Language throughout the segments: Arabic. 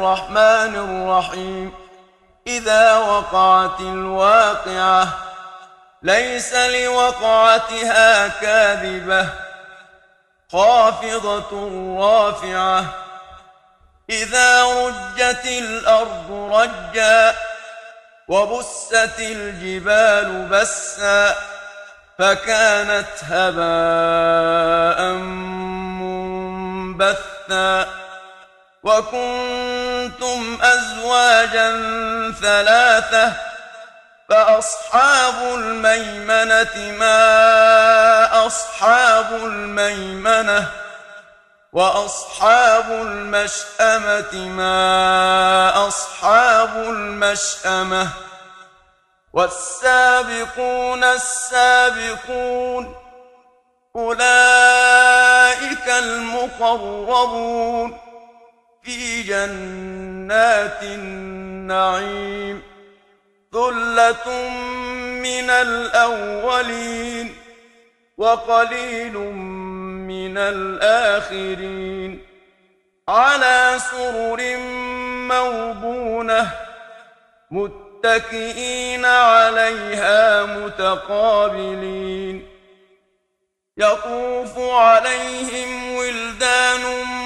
الرحمن الرحيم إذا وقعت الواقعة ليس لوقعتها كاذبة خافضة رافعة إذا رجت الأرض رجا وبست الجبال بسا فكانت هباء منبثا وكنتم أزواجا ثلاثة فأصحاب الميمنة ما أصحاب الميمنة وأصحاب المشأمة ما أصحاب المشأمة والسابقون السابقون أولئك المقربون في جنات النعيم ثلة من الأولين وقليل من الآخرين على سرر موضونة متكئين عليها متقابلين يطوف عليهم ولدان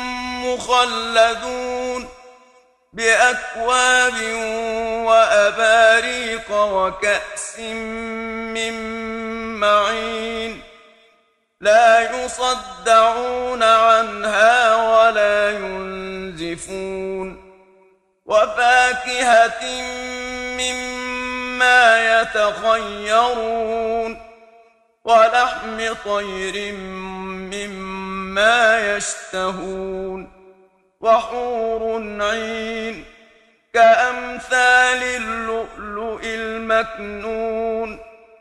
مخلدون بأكواب وأباريق وكأس من معين لا يصدعون عنها ولا ينزفون وفاكهة مما يتخيرون ولحم طير مما يشتهون وحور عين كأمثال اللؤلؤ المكنون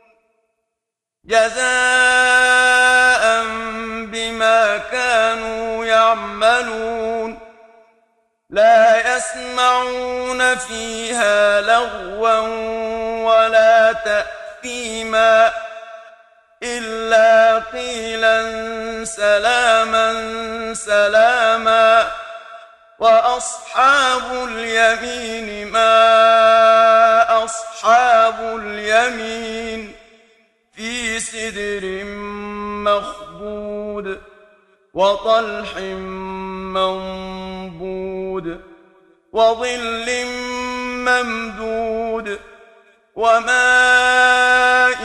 جزاء بما كانوا يعملون لا يسمعون فيها لغوا ولا تأثيما إلا قيلا سلاما سلاما وأصحاب اليمين ما أصحاب اليمين في سدر مخضود وطلح منضود وظل ممدود وماء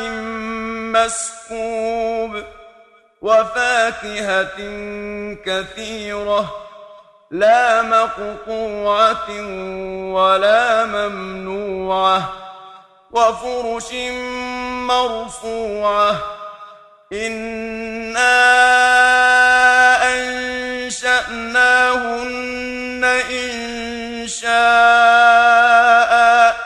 مسكوب وفاكهة كثيرة لا مقطوعة ولا ممنوعة وفرش مرفوعة إنا أنشأناهن إنشاء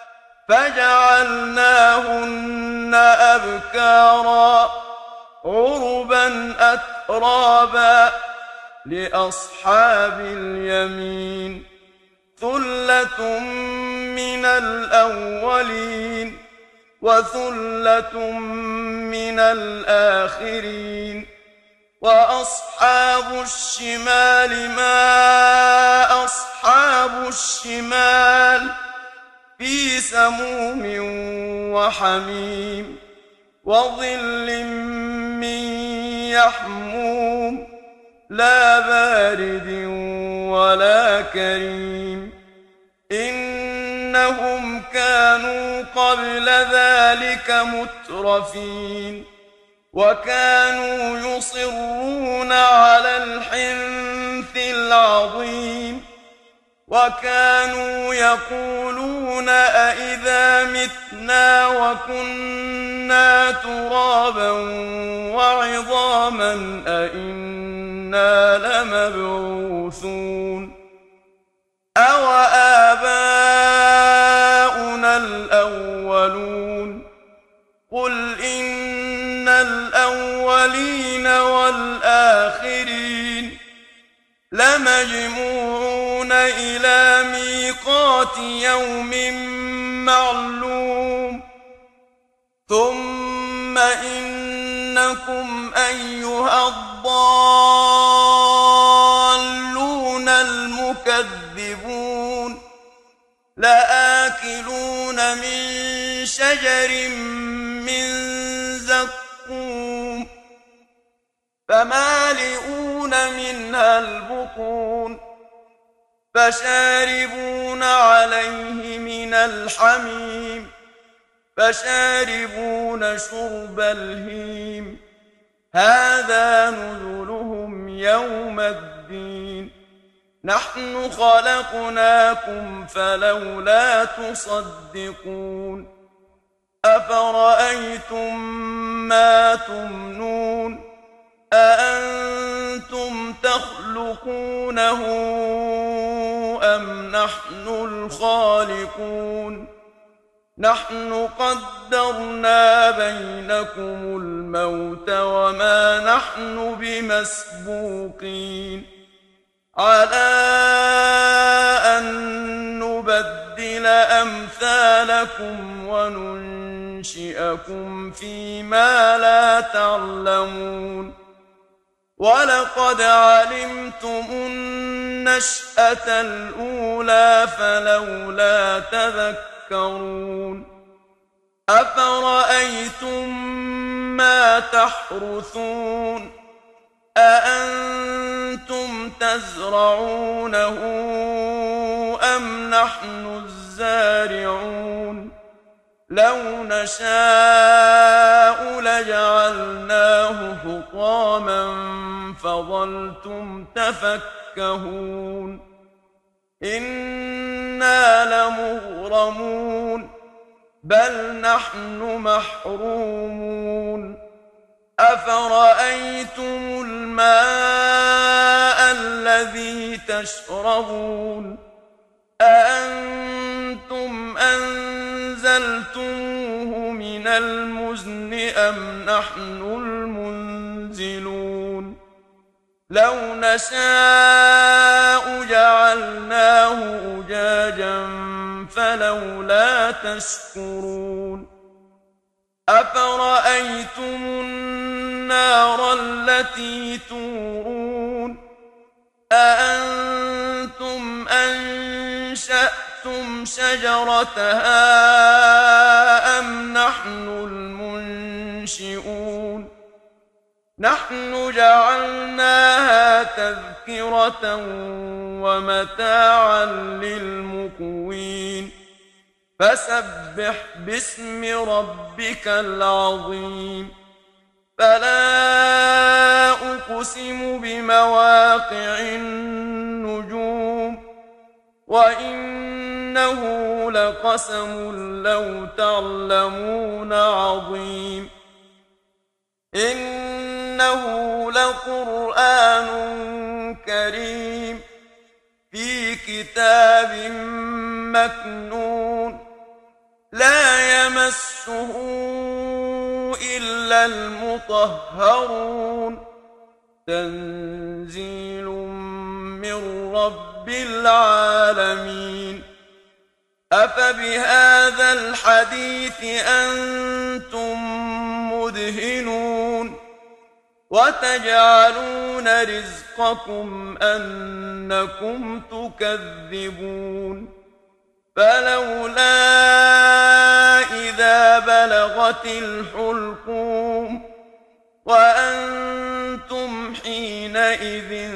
فجعلناهن أبكارا عربا أترابا لأصحاب اليمين ثلة من الأولين وثلة من الآخرين وأصحاب الشمال ما أصحاب الشمال في سموم وحميم وظل من يحموم لا بارد ولا كريم إنهم كانوا قبل ذلك مترفين وكانوا يصرون على الحنث العظيم وكانوا يقولون أئذا متنا وكنا ترابا وعظاما أئنا لمبعوثون أو آباؤنا الأولون قل إن الأولين والآخرين لمجموعون إلى ميقات يوم معلوم ثم إنكم أيها الضالون المكذبون لآكلون من شجر من زقوم فمالئون منها البطون فشاربون عليه من الحميم فشاربون شرب الهيم هذا نزلهم يوم الدين نحن خلقناكم فلولا تصدقون أفرأيتم ما تمنون أأنتم تخلقونه أم نحن الخالقون نحن قدرنا بينكم الموت وما نحن بمسبوقين على أن نبدل أمثالكم وننشئكم فيما لا تعلمون ولقد علمتم النشأة الأولى فلولا تذكرون أفرأيتم ما تحرثون أأنتم تزرعونه أم نحن الزارعون لو نشاء لجعلناه حطاما فظلتم تفكهون إنا لمغرمون بل نحن محرومون أفرأيتم الماء الذي تشربون أأنتم أنزلتموه من المزن أم نحن المنزلون لو نشاء جعلناه أجاجا فلولا تشكرون أفرأيتم النار التي تورون أأنتم أنشأتم شجرتها أم نحن المنشئون نحن جعلناها تذكرة ومتاعا للمقوين فسبح باسم ربك العظيم فلا أقسم بمواقع النجوم وإنه لقسم لو تعلمون عظيم إنه لقرآن كريم في كتاب مكنون لا يمسه إلا المطهرون تنزيل من رب العالمين أفبهذا الحديث أنتم مدهنون وتجعلون رزقكم أنكم تكذبون فلولا إذا بلغت الحلقوم وأنتم حينئذ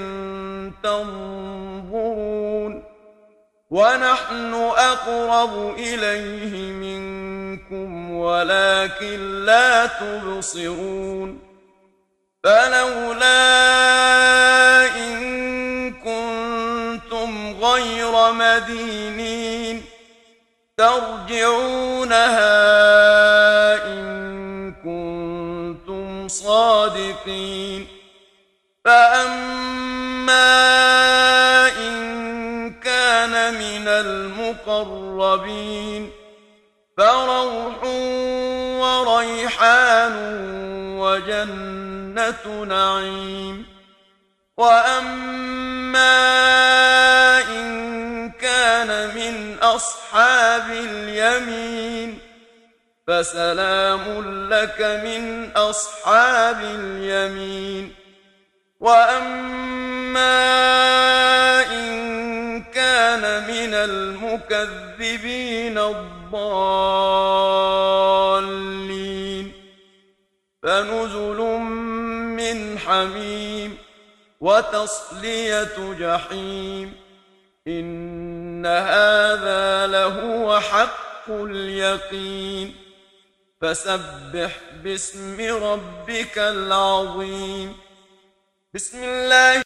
تنظرون ونحن أقرب إليه منكم ولكن لا تبصرون فلولا إن كنتم غير مدينين ترجعونها إن كنتم صادقين فأما إن كان من المقربين فروح وريحان وجنة نعيم وأما إن كان من أصحاب اليمين فسلام لك من أصحاب اليمين وأما إن كان من المكذبين الضالين فنزل من حميم وتصلية جحيم إن هذا لهو حق اليقين فسبح باسم ربك العظيم بسم الله